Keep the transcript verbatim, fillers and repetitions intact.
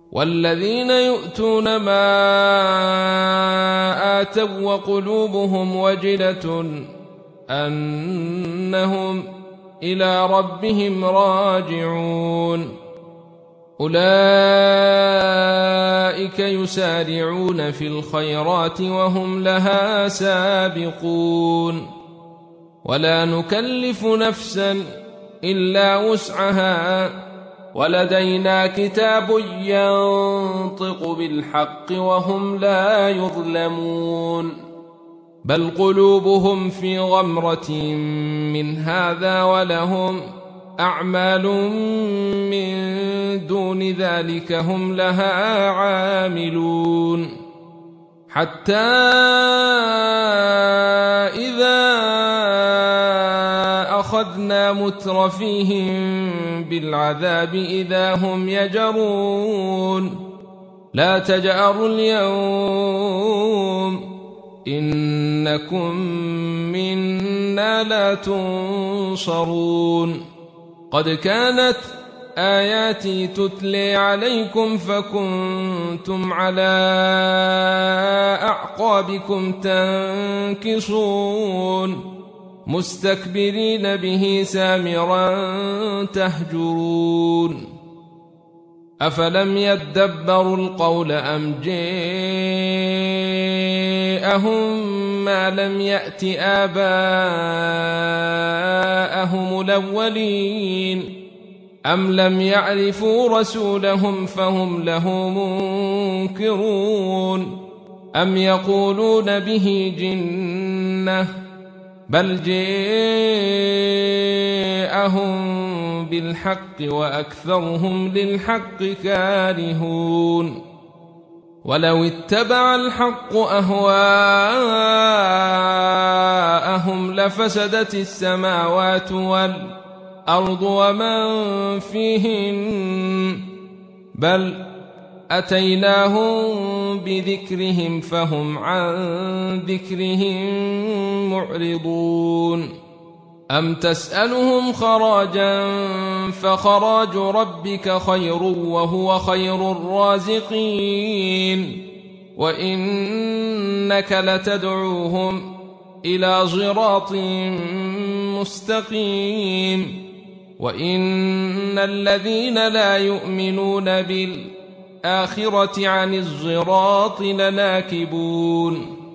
والذين يؤتون ما آتوا وقلوبهم وجلة أنهم إلى ربهم راجعون أولئك يسارعون في الخيرات وهم لها سابقون ولا نكلف نفسا إلا وسعها ولدينا كتاب ينطق بالحق وهم لا يظلمون بل قلوبهم في غمرة من هذا ولهم أعمال من دون ذلك هم لها عاملون حتى إذا أخذنا مترفيهم بالعذاب إذا هم يجرون لا تجأروا اليوم إنكم منا لا تنصرون قد كانت آياتي تتلي عليكم فكنتم على أعقابكم تنكصون مستكبرين به سامرا تهجرون أفلم يدبروا القول أم جاءهم ما لم يأت آباءهم الأولين أم لم يعرفوا رسولهم فهم له منكرون أم يقولون به جنة بل جاءهم بالحق وأكثرهم للحق كارهون ولو اتبع الحق أهواءهم لفسدت السماوات والأرض ومن فيهن بل أتيناهم بذكرهم فهم عن ذكرهم معرضون أم تسألهم خراجا فخراج ربك خير وهو خير الرازقين وإنك لتدعوهم إلى صراط مستقيم وإن الذين لا يؤمنون بالآخرة عن الصراط لناكبون